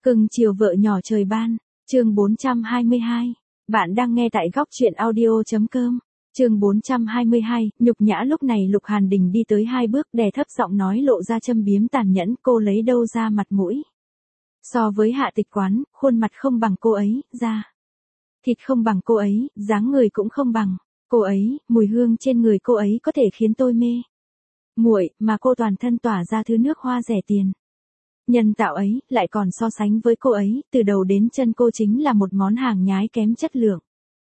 Cưng chiều vợ nhỏ trời ban, chương 422. Bạn đang nghe tại góc truyện audio.com. Chương 422, nhục nhã. Lúc này Lục Hàn Đình đi tới 2 bước, đè thấp giọng nói lộ ra châm biếm tàn nhẫn, cô lấy đâu ra mặt mũi. So với Hạ Tịch Quán, khuôn mặt không bằng cô ấy, da thịt không bằng cô ấy, dáng người cũng không bằng cô ấy, mùi hương trên người cô ấy có thể khiến tôi mê muội, mà cô toàn thân tỏa ra thứ nước hoa rẻ tiền nhân tạo ấy, lại còn so sánh với cô ấy, từ đầu đến chân cô chính là một món hàng nhái kém chất lượng.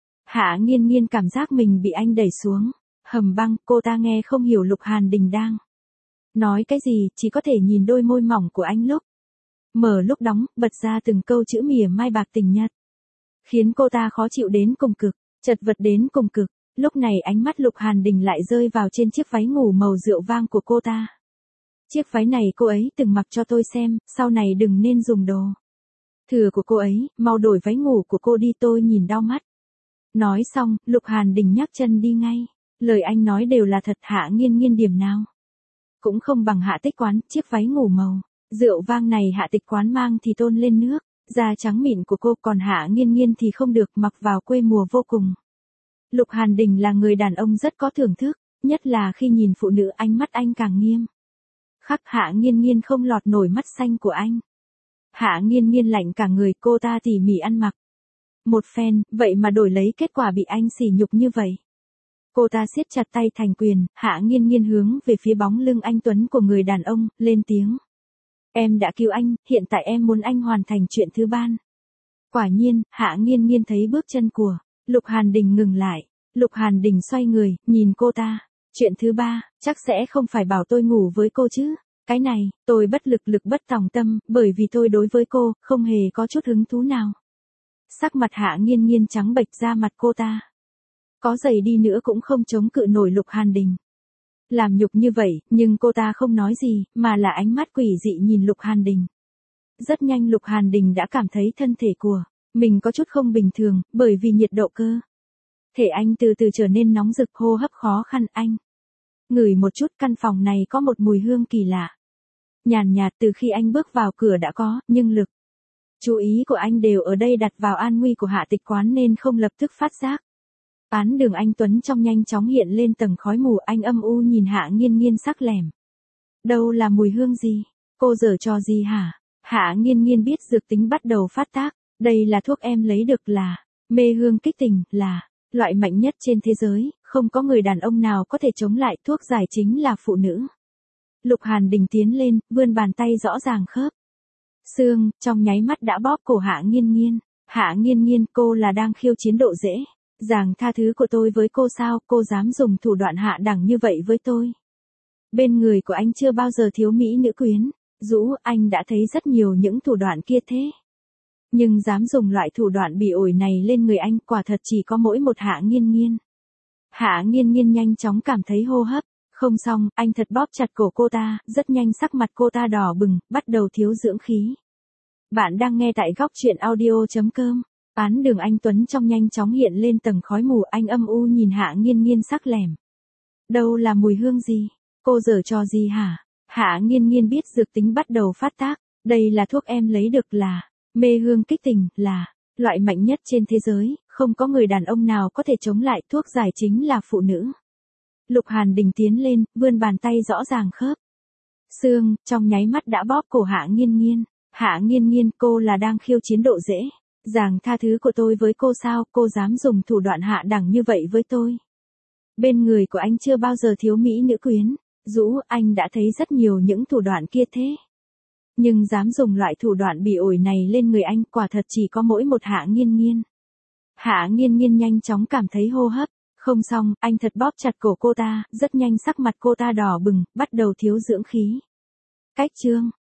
Hạ Nghiên Nghiên cảm giác mình bị anh đẩy xuống hầm băng, cô ta nghe không hiểu Lục Hàn Đình đang nói cái gì, chỉ có thể nhìn đôi môi mỏng của anh lúc mở lúc đóng, bật ra từng câu chữ mỉa mai bạc tình nhật, khiến cô ta khó chịu đến cùng cực, chật vật đến cùng cực. Lúc này ánh mắt Lục Hàn Đình lại rơi vào trên chiếc váy ngủ màu rượu vang của cô ta. Chiếc váy này cô ấy từng mặc cho tôi xem, sau này đừng nên dùng đồ thừa của cô ấy, mau đổi váy ngủ của cô đi, tôi nhìn đau mắt. Nói xong, Lục Hàn Đình nhấc chân đi ngay. Lời anh nói đều là thật. Hạ Nghiên Nghiên điểm nào cũng không bằng Hạ Tịch Quán. Chiếc váy ngủ màu rượu vang này Hạ Tịch Quán mang thì tôn lên nước da trắng mịn của cô, còn Hạ Nghiên Nghiên thì không được, mặc vào quê mùa vô cùng. Lục Hàn Đình là người đàn ông rất có thưởng thức, nhất là khi nhìn phụ nữ, ánh mắt anh càng nghiêm khắc. Hạ Nghiên Nghiên không lọt nổi mắt xanh của anh. Hạ Nghiên Nghiên lạnh cả người, cô ta tỉ mỉ ăn mặc một phen, vậy mà đổi lấy kết quả bị anh sỉ nhục như vậy. Cô ta siết chặt tay thành quyền. Hạ Nghiên Nghiên hướng về phía bóng lưng anh tuấn của người đàn ông, lên tiếng. Em đã cứu anh, hiện tại em muốn anh hoàn thành chuyện thứ ban. Quả nhiên, Hạ Nghiên Nghiên thấy bước chân của Lục Hàn Đình ngừng lại. Lục Hàn Đình xoay người, nhìn cô ta. Chuyện thứ ba, chắc sẽ không phải bảo tôi ngủ với cô chứ. Cái này, tôi bất lực bất tòng tâm, bởi vì tôi đối với cô, không hề có chút hứng thú nào. Sắc mặt Hạ Nghiên Nghiên trắng bệch, ra mặt cô ta có dày đi nữa cũng không chống cự nổi Lục Hàn Đình làm nhục như vậy, nhưng cô ta không nói gì, mà là ánh mắt quỷ dị nhìn Lục Hàn Đình. Rất nhanh Lục Hàn Đình đã cảm thấy thân thể của mình có chút không bình thường, bởi vì nhiệt độ cơ thể anh từ từ trở nên nóng rực, hô hấp khó khăn. Anh ngửi một chút, căn phòng này có một mùi hương kỳ lạ, nhàn nhạt. Từ khi anh bước vào cửa đã có, nhưng lực chú ý của anh đều ở đây đặt vào an nguy của Hạ Tịch Quán nên không lập tức phát giác. Án đường anh tuấn trong nhanh chóng hiện lên tầng khói mù, anh âm u nhìn Hạ Nghiên Nghiên sắc lẻm. Đâu là mùi hương gì? Cô giở trò gì hả? Hạ Nghiên Nghiên biết dược tính bắt đầu phát tác. Đây là thuốc em lấy được, là mê hương kích tình, là loại mạnh nhất trên thế giới, không có người đàn ông nào có thể chống lại. Thuốc giải chính là phụ nữ. Lục Hàn Đình tiến lên, vươn bàn tay rõ ràng khớp xương, trong nháy mắt đã bóp cổ Hạ Nghiên Nghiên. Hạ Nghiên Nghiên, cô là đang khiêu chiến độ dễ dàng tha thứ của tôi với cô sao? Cô dám dùng thủ đoạn hạ đẳng như vậy với tôi? Bên người của anh chưa bao giờ thiếu mỹ nữ quyến rũ, anh đã thấy rất nhiều những thủ đoạn kia thế, nhưng dám dùng loại thủ đoạn bỉ ổi này lên người anh, quả thật chỉ có mỗi một Hạ Nghiên Nghiên. Hạ Nghiên Nghiên nhanh chóng cảm thấy hô hấp không xong, anh thật bóp chặt cổ cô ta, rất nhanh sắc mặt cô ta đỏ bừng, bắt đầu thiếu dưỡng khí. Bạn đang nghe tại góc truyện audio.com. Án đường anh tuấn trong nhanh chóng hiện lên tầng khói mù, anh âm u nhìn Hạ Nghiên Nghiên sắc lẻm. Đâu là mùi hương gì? Cô giở trò gì hả? Hạ Nghiên Nghiên biết dược tính bắt đầu phát tác. Đây là thuốc em lấy được, là mê hương kích tình, là loại mạnh nhất trên thế giới, không có người đàn ông nào có thể chống lại. Thuốc giải chính là phụ nữ. Lục Hàn Đình tiến lên, vươn bàn tay rõ ràng khớp xương, trong nháy mắt đã bóp cổ Hạ Nghiên Nghiên. Hạ Nghiên Nghiên, cô là đang khiêu chiến độ dễ dàng tha thứ của tôi với cô sao? Cô dám dùng thủ đoạn hạ đẳng như vậy với tôi? Bên người của anh chưa bao giờ thiếu mỹ nữ quyến rũ, anh đã thấy rất nhiều những thủ đoạn kia thế, nhưng dám dùng loại thủ đoạn bỉ ổi này lên người anh, quả thật chỉ có mỗi một Hạ Nghiên Nghiên. Hạ Nghiên Nghiên nhanh chóng cảm thấy hô hấp không xong, anh thật bóp chặt cổ cô ta, rất nhanh sắc mặt cô ta đỏ bừng, bắt đầu thiếu dưỡng khí. Cách chương